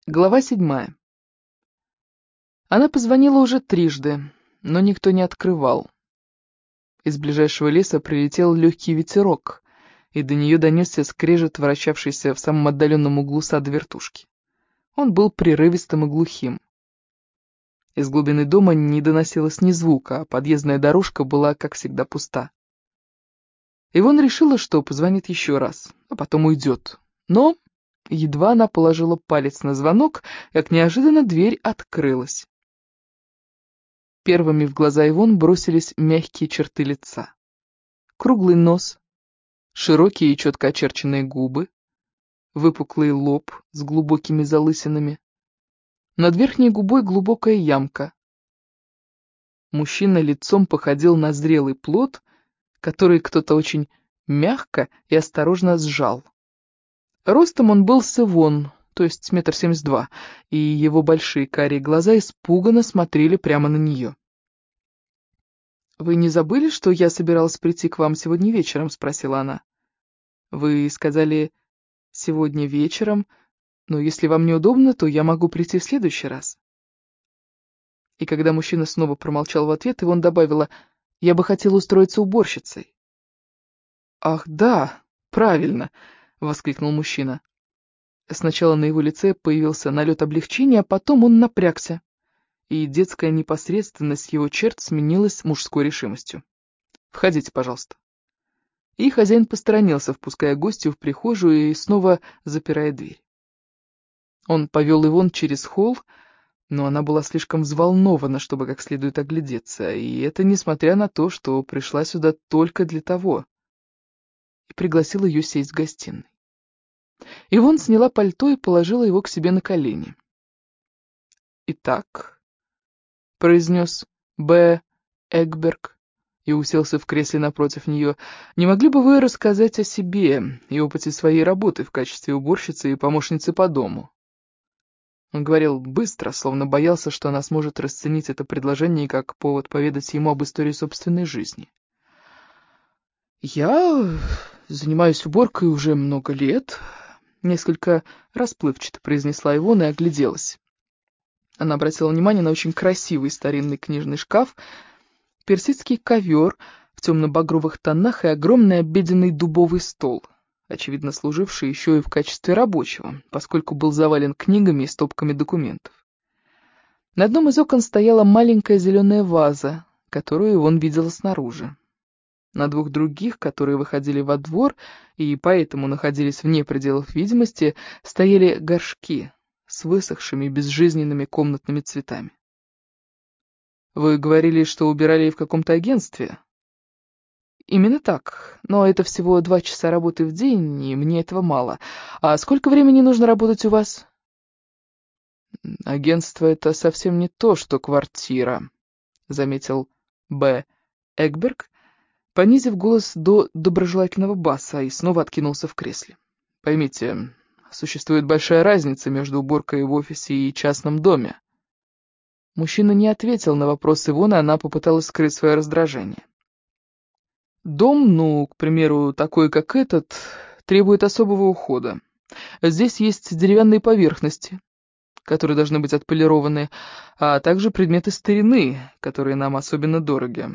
Глава 7. Она позвонила уже трижды, но никто не открывал. Из ближайшего леса прилетел легкий ветерок, и до нее донесся скрежет, вращавшийся в самом отдаленном углу сада вертушки. Он был прерывистым и глухим. Из глубины дома не доносилось ни звука, а подъездная дорожка была, как всегда, пуста. Ивон решила, что позвонит еще раз, а потом уйдет. Но едва она положила палец на звонок, как неожиданно дверь открылась. Первыми в глаза Ивон бросились мягкие черты лица. Круглый нос, широкие и четко очерченные губы, выпуклый лоб с глубокими залысинами. Над верхней губой глубокая ямка. Мужчина лицом походил на зрелый плод, который кто-то очень мягко и осторожно сжал. Ростом он был с Ивон, то есть 1,72 м, и его большие карие глаза испуганно смотрели прямо на нее. «Вы не забыли, что я собиралась прийти к вам сегодня вечером?» — спросила она. «Вы сказали сегодня вечером, но если вам неудобно, то я могу прийти в следующий раз». И когда мужчина снова промолчал в ответ, Ивон добавила: «Я бы хотела устроиться уборщицей». «Ах, да, правильно!» — воскликнул мужчина. Сначала на его лице появился налет облегчения, а потом он напрягся, и детская непосредственность его черт сменилась мужской решимостью. «Входите, пожалуйста». И хозяин посторонился, впуская гостью в прихожую и снова запирая дверь. Он повел Ивон через холл, но она была слишком взволнована, чтобы как следует оглядеться, и это несмотря на то, что пришла сюда только для того, и пригласил ее сесть в гостиной. Ивон сняла пальто и положила его к себе на колени. «Итак», — произнес Б. Эгберг и уселся в кресле напротив нее, «не могли бы вы рассказать о себе и опыте своей работы в качестве уборщицы и помощницы по дому?» Он говорил быстро, словно боялся, что она сможет расценить это предложение как повод поведать ему об истории собственной жизни. «Я занимаюсь уборкой уже много лет», — несколько расплывчато произнесла Ивона и огляделась. Она обратила внимание на очень красивый старинный книжный шкаф, персидский ковер в темно-багровых тонах и огромный обеденный дубовый стол, очевидно служивший еще и в качестве рабочего, поскольку был завален книгами и стопками документов. На одном из окон стояла маленькая зеленая ваза, которую Ивон видела снаружи. На двух других, которые выходили во двор и поэтому находились вне пределов видимости, стояли горшки с высохшими безжизненными комнатными цветами. «Вы говорили, что убирали в каком-то агентстве?» «Именно так, но это всего 2 часа работы в день, и мне этого мало. А сколько времени нужно работать у вас?» «Агентство — это совсем не то, что квартира», — заметил Б. Эгберг, понизив голос до доброжелательного баса, и снова откинулся в кресле. «Поймите, существует большая разница между уборкой в офисе и частном доме». Мужчина не ответил на вопрос Ивона, она попыталась скрыть свое раздражение. «Дом, ну, к примеру, такой, как этот, требует особого ухода. Здесь есть деревянные поверхности, которые должны быть отполированы, а также предметы старины, которые нам особенно дороги.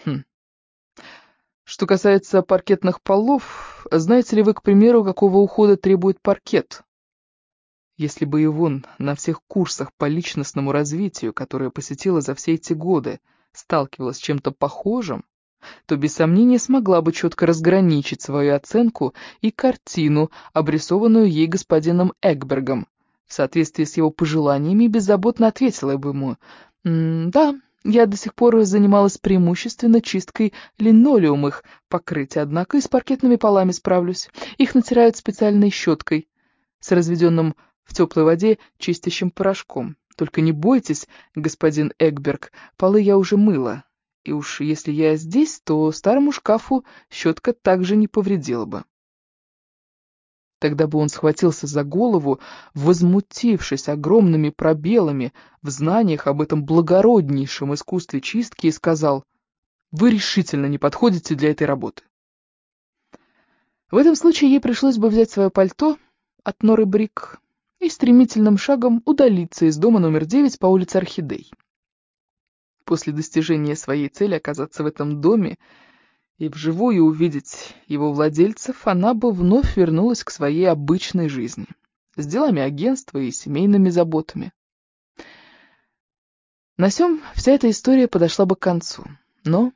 Что касается паркетных полов, знаете ли вы, к примеру, какого ухода требует паркет?» Если бы Ивон на всех курсах по личностному развитию, которые посетила за все эти годы, сталкивалась с чем-то похожим, то без сомнения смогла бы четко разграничить свою оценку и картину, обрисованную ей господином Эгбергом. В соответствии с его пожеланиями беззаботно ответила бы ему: «Да, я до сих пор занималась преимущественно чисткой линолеумных покрытий, однако и с паркетными полами справлюсь. Их натирают специальной щеткой с разведенным в теплой воде чистящим порошком. Только не бойтесь, господин Эгберг, полы я уже мыла. И уж если я здесь, то старому шкафу щетка также не повредила бы». Тогда бы он схватился за голову, возмутившись огромными пробелами в знаниях об этом благороднейшем искусстве чистки, и сказал: «Вы решительно не подходите для этой работы». В этом случае ей пришлось бы взять свое пальто от Норы Брик и стремительным шагом удалиться из дома номер 9 по улице Орхидей. После достижения своей цели оказаться в этом доме и вживую увидеть его владельцев, она бы вновь вернулась к своей обычной жизни, с делами агентства и семейными заботами. На сём вся эта история подошла бы к концу, но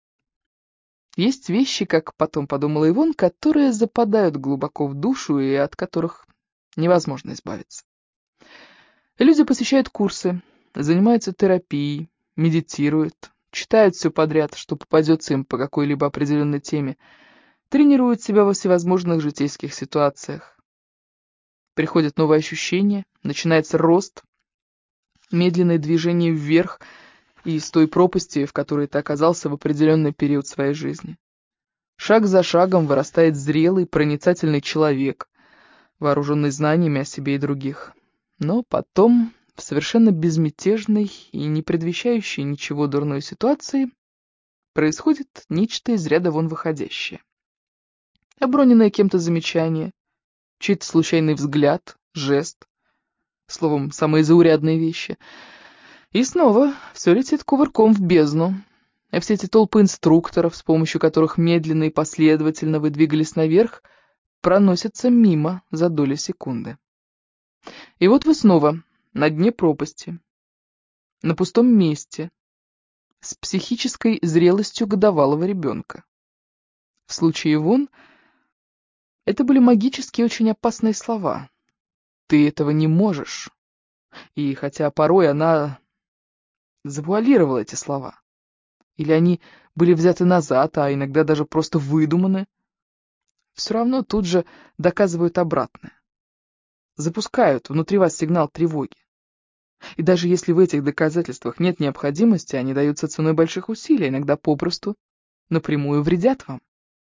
есть вещи, как потом подумала Ивон, которые западают глубоко в душу и от которых невозможно избавиться. Люди посещают курсы, занимаются терапией, медитируют, читают все подряд, что попадется им по какой-либо определенной теме, тренируют себя во всевозможных житейских ситуациях. Приходят новые ощущения, начинается рост, медленное движение вверх из той пропасти, в которой ты оказался в определенный период своей жизни. Шаг за шагом вырастает зрелый, проницательный человек, вооруженный знаниями о себе и других. Но потом, в совершенно безмятежной и не предвещающей ничего дурной ситуации, происходит нечто из ряда вон выходящее. Оброненное кем-то замечание, чей-то случайный взгляд, жест, словом, самые заурядные вещи. И снова все летит кувырком в бездну, и все эти толпы инструкторов, с помощью которых медленно и последовательно вы двигались наверх, проносятся мимо за доли секунды. И вот вы снова на дне пропасти, на пустом месте, с психической зрелостью годовалого ребенка. В случае Ивон это были магические очень опасные слова. Ты этого не можешь. И хотя порой она завуалировала эти слова, или они были взяты назад, а иногда даже просто выдуманы, все равно тут же доказывают обратное. Запускают внутри вас сигнал тревоги. И даже если в этих доказательствах нет необходимости, они даются ценой больших усилий, иногда попросту напрямую вредят вам.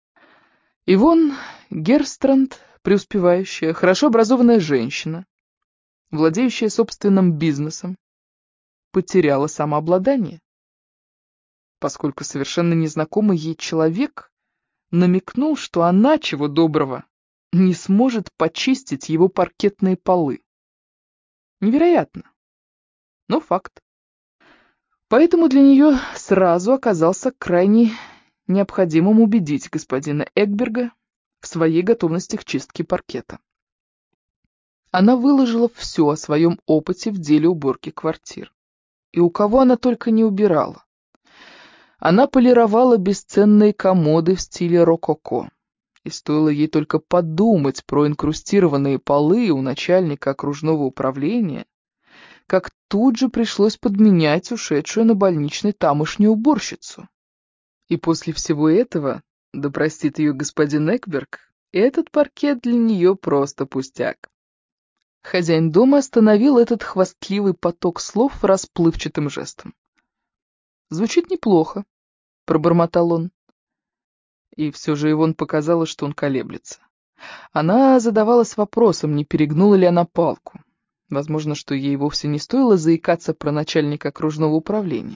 Ивон Герстранд, преуспевающая, хорошо образованная женщина, владеющая собственным бизнесом, потеряла самообладание, поскольку совершенно незнакомый ей человек намекнул, что она, чего доброго, не сможет почистить его паркетные полы. Невероятно, но факт. Поэтому для нее сразу оказался крайне необходимым убедить господина Экберга в своей готовности к чистке паркета. Она выложила все о своем опыте в деле уборки квартир. И у кого она только не убирала. Она полировала бесценные комоды в стиле рококо. И стоило ей только подумать про инкрустированные полы у начальника окружного управления, как тут же пришлось подменять ушедшую на больничный тамошнюю уборщицу. И после всего этого, да простит ее господин Экберг, этот паркет для нее просто пустяк. Хозяин дома остановил этот хвастливый поток слов расплывчатым жестом. «Звучит неплохо», — пробормотал он. И все же Ивон показалось, что он колеблется. Она задавалась вопросом, не перегнула ли она палку. Возможно, что ей вовсе не стоило заикаться про начальника окружного управления.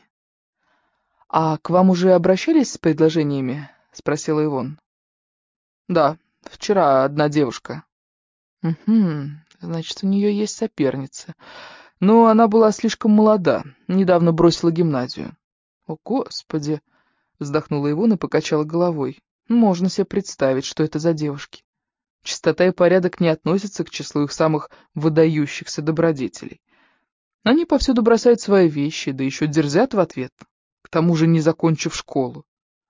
«А к вам уже обращались с предложениями?» — спросила Ивон. «Да, вчера одна девушка». «Угу, значит, у нее есть соперница. Но она была слишком молода, недавно бросила гимназию». «О, Господи!» — вздохнула Ивон и покачала головой. «Можно себе представить, что это за девушки. Чистота и порядок не относятся к числу их самых выдающихся добродетелей. Они повсюду бросают свои вещи, да еще дерзят в ответ, к тому же не закончив школу».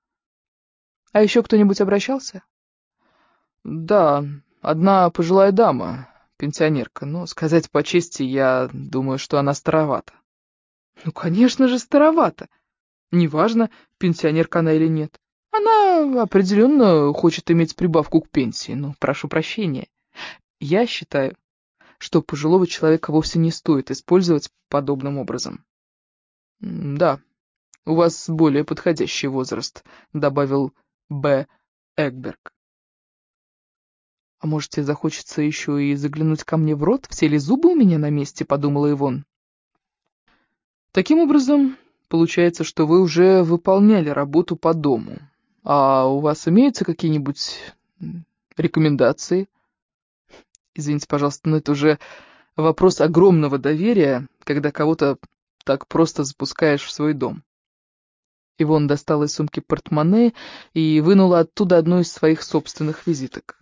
«А еще кто-нибудь обращался?» «Да, одна пожилая дама, пенсионерка, но, сказать по чести, я думаю, что она старовата». «Ну, конечно же, старовата. Неважно, пенсионерка она или нет. Она определенно хочет иметь прибавку к пенсии, но прошу прощения. Я считаю, что пожилого человека вовсе не стоит использовать подобным образом». «Да, у вас более подходящий возраст», — добавил Б. Экберг. «А может, тебе захочется еще и заглянуть ко мне в рот? Все ли зубы у меня на месте?» — подумала Ивон. «Таким образом, получается, что вы уже выполняли работу по дому. А у вас имеются какие-нибудь рекомендации?» Извините, пожалуйста, но это уже вопрос огромного доверия, когда кого-то так просто запускаешь в свой дом. Ивон достала из сумки портмоне и вынула оттуда одну из своих собственных визиток.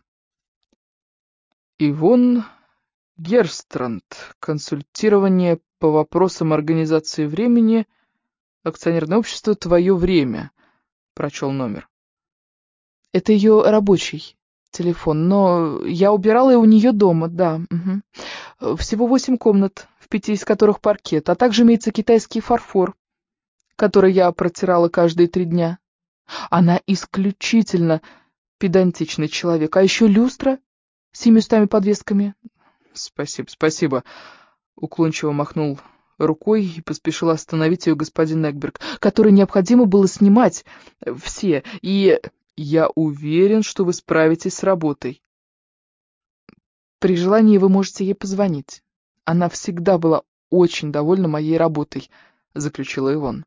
Ивон Герстранд. Консультирование по вопросам организации времени. Акционерное общество «Твое время», — прочел номер. Это ее рабочий телефон, но я убирала и у нее дома, да. Угу. Всего 8 комнат, в 5 из которых паркет, а также имеется китайский фарфор, который я протирала каждые 3 дня. Она исключительно педантичный человек, а еще люстра с 700 подвесками. Спасибо, спасибо. Уклончиво махнул рукой и поспешил остановить ее господин Экберг, который необходимо было снимать все, и я уверен, что вы справитесь с работой. При желании вы можете ей позвонить. Она всегда была очень довольна моей работой, заключила Ивон.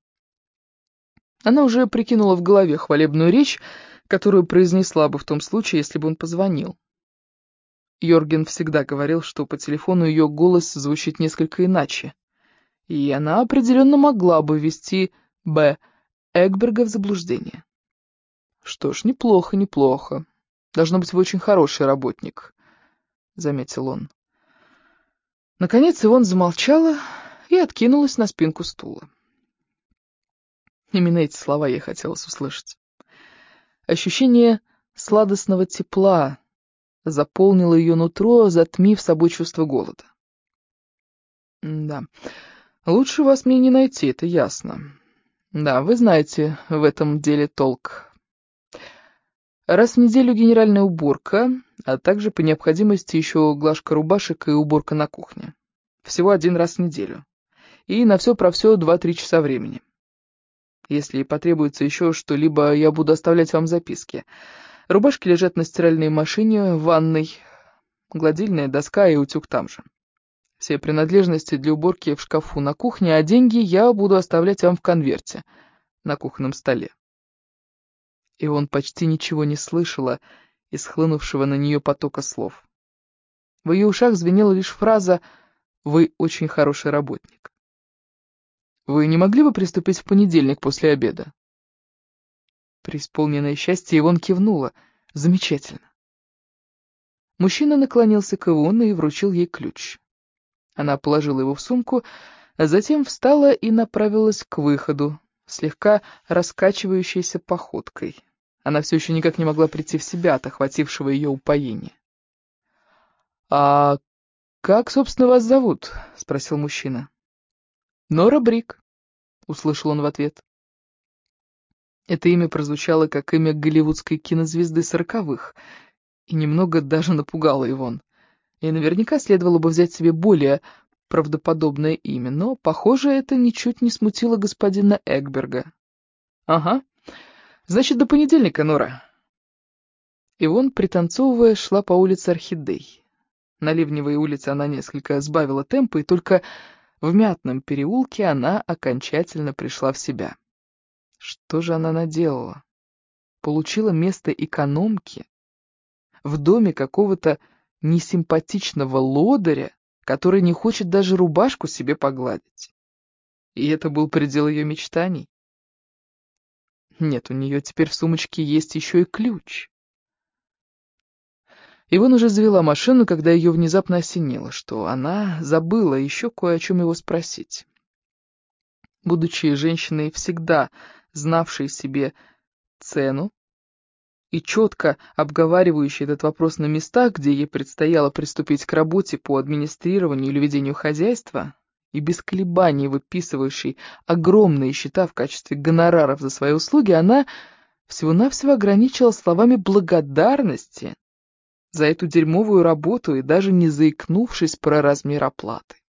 Она уже прикинула в голове хвалебную речь, которую произнесла бы в том случае, если бы он позвонил. Йорген всегда говорил, что по телефону ее голос звучит несколько иначе, и она определенно могла бы ввести Б. Экберга в заблуждение. Что ж, неплохо, неплохо. Должно быть, вы очень хороший работник, — заметил он. Наконец Ивон замолчала и откинулась на спинку стула. Именно эти слова ей хотелось услышать. Ощущение сладостного тепла заполнило ее нутро, затмив собой чувство голода. Да, лучше вас мне не найти, это ясно. Да, вы знаете в этом деле толк. Раз в неделю генеральная уборка, а также по необходимости еще глажка рубашек и уборка на кухне. Всего 1 раз в неделю. И на все про все 2-3 часа времени. Если потребуется еще что-либо, я буду оставлять вам записки. Рубашки лежат на стиральной машине в ванной, гладильная доска и утюг там же. Все принадлежности для уборки в шкафу на кухне, а деньги я буду оставлять вам в конверте на кухонном столе. И он почти ничего не слышала из хлынувшего на нее потока слов. В ее ушах звенела лишь фраза «Вы очень хороший работник». «Вы не могли бы приступить в понедельник после обеда?» Преисполненное счастье, Ивон кивнула. «Замечательно». Мужчина наклонился к Ивоне и вручил ей ключ. Она положила его в сумку, а затем встала и направилась к выходу, слегка раскачивающейся походкой. Она все еще никак не могла прийти в себя от охватившего ее упоения. «А как, собственно, вас зовут?» — спросил мужчина. «Нора Брик», — услышал он в ответ. Это имя прозвучало как имя голливудской кинозвезды 40-х, и немного даже напугало Ивон. И наверняка следовало бы взять себе более правдоподобное имя, но, похоже, это ничуть не смутило господина Экберга. «Ага, значит, до понедельника, Нора». Ивон, пританцовывая, шла по улице Орхидей. На Ливневой улице она несколько сбавила темпа, и только в Мятном переулке она окончательно пришла в себя. Что же она наделала? Получила место экономки в доме какого-то несимпатичного лодыря, который не хочет даже рубашку себе погладить. И это был предел ее мечтаний. Нет, у нее теперь в сумочке есть еще и ключ. Ивон уже завела машину, когда ее внезапно осенило, что она забыла еще кое о чем его спросить. Будучи женщиной, всегда знавшей себе цену и четко обговаривающей этот вопрос на местах, где ей предстояло приступить к работе по администрированию или ведению хозяйства, и без колебаний выписывающей огромные счета в качестве гонораров за свои услуги, она всего-навсего ограничила словами благодарности за эту дерьмовую работу и даже не заикнувшись про размер оплаты.